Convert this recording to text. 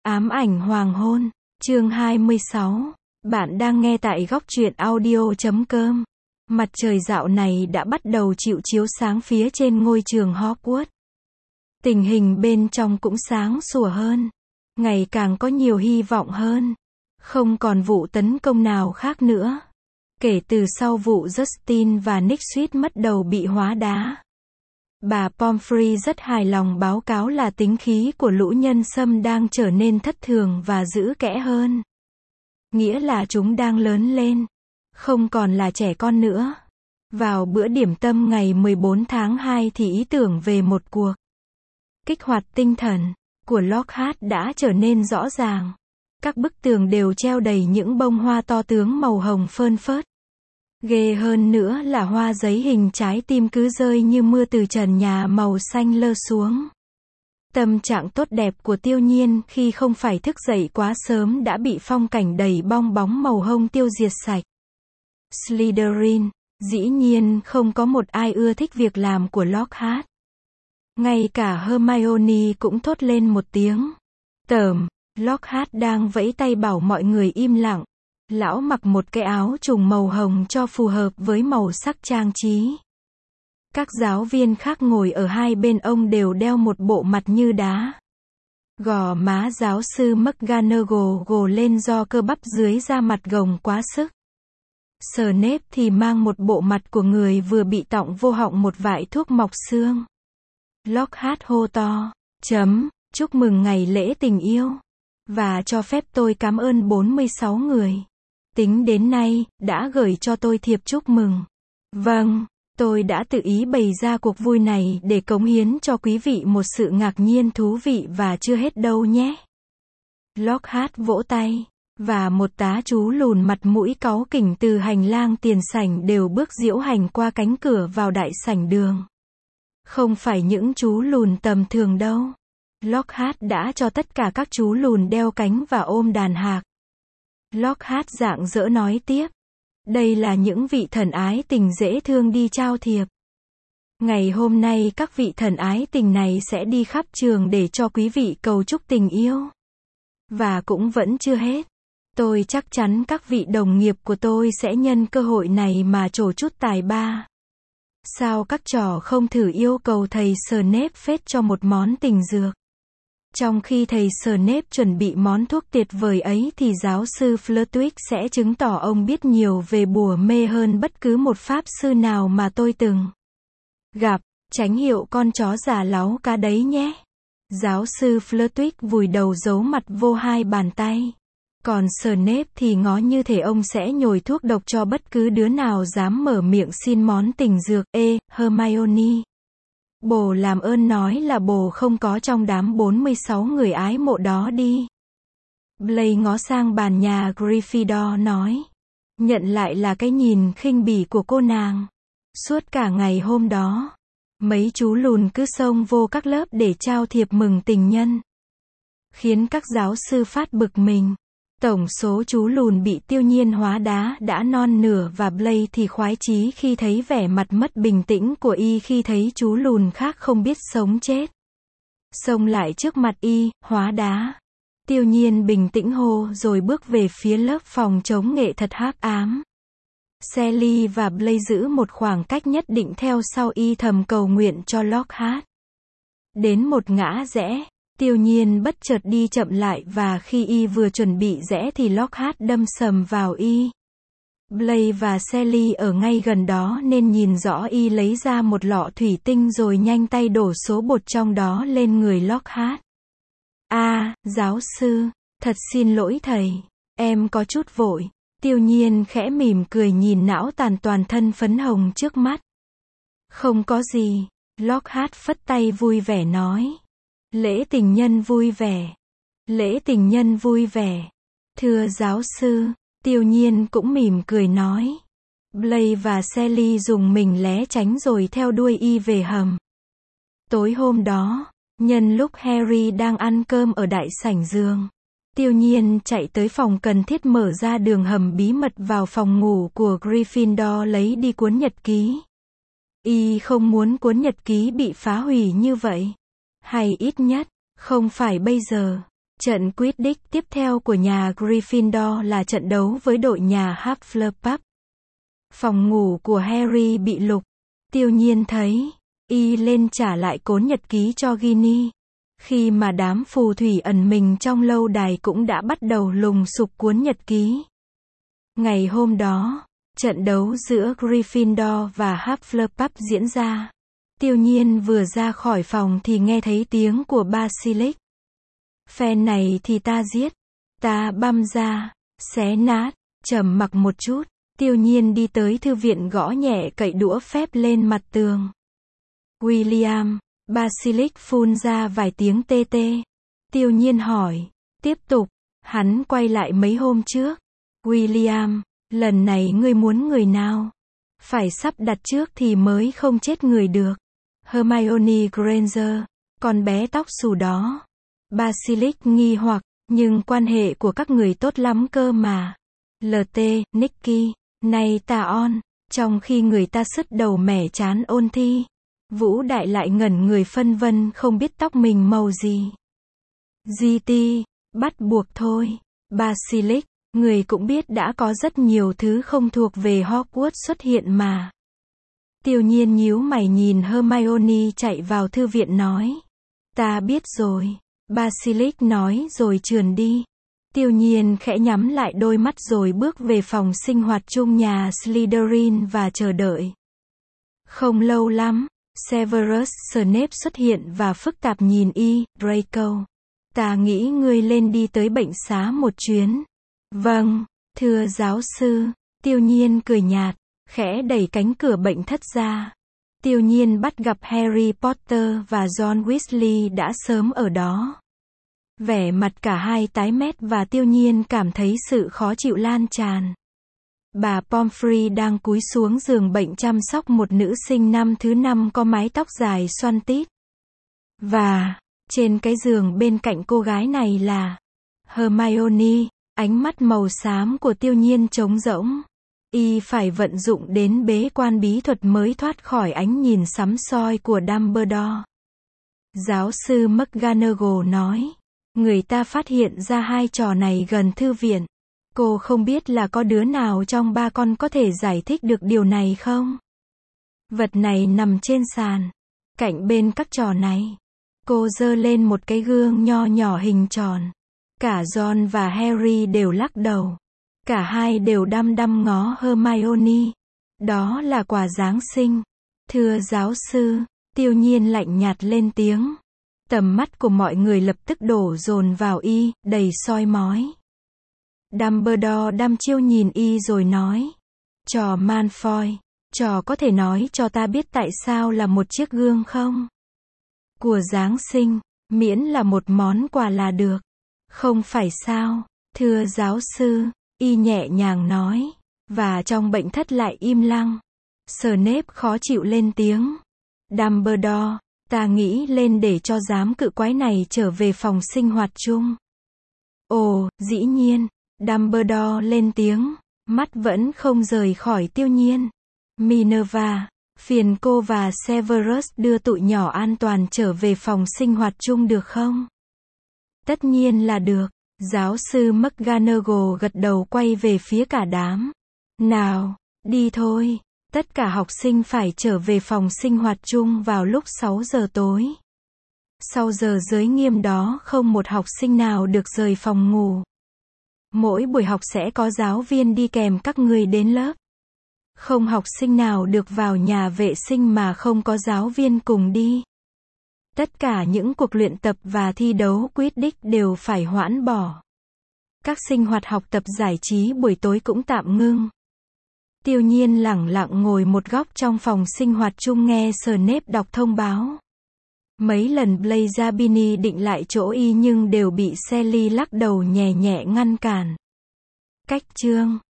Ám ảnh hoàng hôn, chương 26. Bạn đang nghe tại góc truyện audio.com. Mặt trời dạo này đã bắt đầu chịu chiếu sáng phía trên ngôi trường Hogwarts. Tình hình bên trong cũng sáng sủa hơn. Ngày càng có nhiều hy vọng hơn. Không còn vụ tấn công nào khác nữa. Kể từ sau vụ Justin và Nick suýt mất đầu bị hóa đá. Bà Pomfrey rất hài lòng báo cáo là tính khí của lũ nhân sâm đang trở nên thất thường và dữ kẽ hơn. Nghĩa là chúng đang lớn lên. Không còn là trẻ con nữa. Vào bữa điểm tâm ngày 14 tháng 2 thì ý tưởng về một cuộc kích hoạt tinh thần của Lockhart đã trở nên rõ ràng. Các bức tường đều treo đầy những bông hoa to tướng màu hồng phơn phớt. Ghê hơn nữa là hoa giấy hình trái tim cứ rơi như mưa từ trần nhà màu xanh lơ xuống. Tâm trạng tốt đẹp của Tiêu Nhiên khi không phải thức dậy quá sớm đã bị phong cảnh đầy bong bóng màu hồng tiêu diệt sạch. Slytherin, dĩ nhiên không có một ai ưa thích việc làm của Lockhart. Ngay cả Hermione cũng thốt lên một tiếng. Tởm, Lockhart đang vẫy tay bảo mọi người im lặng. Lão mặc một cái áo trùng màu hồng cho phù hợp với màu sắc trang trí. Các giáo viên khác ngồi ở hai bên ông đều đeo một bộ mặt như đá. Gò má giáo sư McGonagall gồ lên do cơ bắp dưới da mặt gồng quá sức. Snape thì mang một bộ mặt của người vừa bị tọng vô họng một vại thuốc mọc xương. Lockhart hô to, chúc mừng ngày lễ tình yêu. Và cho phép tôi cảm ơn 46 người. Tính đến nay, đã gửi cho tôi thiệp chúc mừng. Vâng, tôi đã tự ý bày ra cuộc vui này để cống hiến cho quý vị một sự ngạc nhiên thú vị và chưa hết đâu nhé. Lockhart vỗ tay, và một tá chú lùn mặt mũi cáu kỉnh từ hành lang tiền sảnh đều bước diễu hành qua cánh cửa vào đại sảnh đường. Không phải những chú lùn tầm thường đâu. Lockhart đã cho tất cả các chú lùn đeo cánh và ôm đàn hạc. Lockhart rạng rỡ nói tiếp. Đây là những vị thần ái tình dễ thương đi trao thiệp. Ngày hôm nay các vị thần ái tình này sẽ đi khắp trường để cho quý vị cầu chúc tình yêu. Và cũng vẫn chưa hết. Tôi chắc chắn các vị đồng nghiệp của tôi sẽ nhân cơ hội này mà trổ chút tài ba. Sao các trò không thử yêu cầu thầy Snape phết cho một món tình dược? Trong khi thầy Snape chuẩn bị món thuốc tuyệt vời ấy thì giáo sư Flitwick sẽ chứng tỏ ông biết nhiều về bùa mê hơn bất cứ một pháp sư nào mà tôi từng gặp. Tránh hiệu con chó già láu cá đấy nhé. Giáo sư Flitwick vùi đầu giấu mặt vô hai bàn tay. Còn Snape thì ngó như thể ông sẽ nhồi thuốc độc cho bất cứ đứa nào dám mở miệng xin món tình dược. Hermione, bồ làm ơn nói là bồ không có trong đám 46 người ái mộ đó đi. Blaise ngó sang bàn nhà Gryffindor nói. Nhận lại là cái nhìn khinh bỉ của cô nàng. Suốt cả ngày hôm đó, mấy chú lùn cứ xông vô các lớp để trao thiệp mừng tình nhân. Khiến các giáo sư phát bực mình. Tổng số chú lùn bị Tiêu Nhiên hóa đá đã non nửa và Blaise thì khoái chí khi thấy vẻ mặt mất bình tĩnh của y khi thấy chú lùn khác không biết sống chết. Xông lại trước mặt y, hóa đá. Tiêu Nhiên bình tĩnh hô rồi bước về phía lớp phòng chống nghệ thuật hắc ám. Sally và Blaise giữ một khoảng cách nhất định theo sau y thầm cầu nguyện cho Lockhart. Đến một ngã rẽ. Tiêu Nhiên bất chợt đi chậm lại và khi y vừa chuẩn bị rẽ thì Lockhart đâm sầm vào y. Blaise và Sally ở ngay gần đó nên nhìn rõ y lấy ra một lọ thủy tinh rồi nhanh tay đổ số bột trong đó lên người Lockhart. Giáo sư, thật xin lỗi thầy, em có chút vội. Tiêu Nhiên khẽ mỉm cười nhìn não tàn toàn thân phấn hồng trước mắt. Không có gì, Lockhart phất tay vui vẻ nói. Lễ tình nhân vui vẻ. Lễ tình nhân vui vẻ. Thưa giáo sư, Tiêu Nhiên cũng mỉm cười nói. Blaise và Sally dùng mình né tránh rồi theo đuôi y về hầm. Tối hôm đó, nhân lúc Harry đang ăn cơm ở đại sảnh giường, Tiêu Nhiên chạy tới phòng cần thiết mở ra đường hầm bí mật vào phòng ngủ của Gryffindor lấy đi cuốn nhật ký. Y không muốn cuốn nhật ký bị phá hủy như vậy. Hay ít nhất, không phải bây giờ. Trận Quidditch tiếp theo của nhà Gryffindor là trận đấu với đội nhà Hufflepuff. Phòng ngủ của Harry bị lục. Tiêu Nhiên thấy, y lên trả lại cuốn nhật ký cho Ginny. Khi mà đám phù thủy ẩn mình trong lâu đài cũng đã bắt đầu lùng sục cuốn nhật ký. Ngày hôm đó, trận đấu giữa Gryffindor và Hufflepuff diễn ra. Tiêu Nhiên vừa ra khỏi phòng thì nghe thấy tiếng của Basilisk. Phe này thì ta giết, ta băm ra, xé nát. Trầm mặc một chút, Tiêu Nhiên đi tới thư viện gõ nhẹ cậy đũa phép lên mặt tường. William, Basilisk phun ra vài tiếng tê tê. Tiêu Nhiên hỏi, tiếp tục, hắn quay lại mấy hôm trước. William, lần này ngươi muốn người nào? Phải sắp đặt trước thì mới không chết người được. Hermione Granger, con bé tóc xù đó. Basilisk nghi hoặc, nhưng quan hệ của các người tốt lắm cơ mà. LT, Nicky, này ta on, trong khi người ta sứt đầu mẻ chán ôn thi. Vũ Đại lại ngẩn người phân vân không biết tóc mình màu gì. GT, bắt buộc thôi. Basilisk, người cũng biết đã có rất nhiều thứ không thuộc về Hogwarts xuất hiện mà. Tiêu Nhiên nhíu mày nhìn Hermione chạy vào thư viện nói. Ta biết rồi. Basilisk nói rồi trườn đi. Tiêu Nhiên khẽ nhắm lại đôi mắt rồi bước về phòng sinh hoạt chung nhà Slytherin và chờ đợi. Không lâu lắm, Severus Snape xuất hiện và phức tạp nhìn y, Draco. Ta nghĩ ngươi lên đi tới bệnh xá một chuyến. Vâng, thưa giáo sư. Tiêu Nhiên cười nhạt, khẽ đẩy cánh cửa bệnh thất ra. Tiêu Nhiên bắt gặp Harry Potter và John Weasley đã sớm ở đó. Vẻ mặt cả hai tái mét và Tiêu Nhiên cảm thấy sự khó chịu lan tràn. Bà Pomfrey đang cúi xuống giường bệnh chăm sóc một nữ sinh năm thứ 5 có mái tóc dài xoăn tít. Và, trên cái giường bên cạnh cô gái này là Hermione, ánh mắt màu xám của Tiêu Nhiên trống rỗng. Y phải vận dụng đến bế quan bí thuật mới thoát khỏi ánh nhìn sắm soi của Dumbledore. Giáo sư McGonagall nói, người ta phát hiện ra hai trò này gần thư viện. Cô không biết là có đứa nào trong ba con có thể giải thích được điều này không? Vật này nằm trên sàn, cạnh bên các trò này. Cô giơ lên một cái gương nho nhỏ hình tròn. Cả John và Harry đều lắc đầu. Cả hai đều đăm đăm ngó Hermione. Đó là quà Giáng sinh. Thưa giáo sư, Tiêu Nhiên lạnh nhạt lên tiếng. Tầm mắt của mọi người lập tức đổ dồn vào y, đầy soi mói. Dumbledore đăm chiêu nhìn y rồi nói. Trò Malfoy, trò có thể nói cho ta biết tại sao là một chiếc gương không? Của Giáng sinh, miễn là một món quà là được. Không phải sao, thưa giáo sư, y nhẹ nhàng nói. Và trong bệnh thất lại im lặng. Snape khó chịu lên tiếng. Dumbledore, ta nghĩ lên để cho giám cự quái này trở về phòng sinh hoạt chung. Ồ, dĩ nhiên. Dumbledore lên tiếng, mắt vẫn không rời khỏi Tiêu Nhiên. Minerva, phiền cô và Severus đưa tụi nhỏ an toàn trở về phòng sinh hoạt chung được không? Tất nhiên là được. Giáo sư McGonagall gật đầu quay về phía cả đám. Nào, đi thôi. Tất cả học sinh phải trở về phòng sinh hoạt chung vào lúc 6 giờ tối. Sau giờ giới nghiêm đó không một học sinh nào được rời phòng ngủ. Mỗi buổi học sẽ có giáo viên đi kèm các người đến lớp. Không học sinh nào được vào nhà vệ sinh mà không có giáo viên cùng đi. Tất cả những cuộc luyện tập và thi đấu Quidditch đều phải hoãn bỏ. Các sinh hoạt học tập giải trí buổi tối cũng tạm ngưng. Tiêu Nhiên lẳng lặng ngồi một góc trong phòng sinh hoạt chung nghe Snape đọc thông báo. Mấy lần Blazabini định lại chỗ y nhưng đều bị Sally lắc đầu nhẹ nhẹ ngăn cản. Cách chương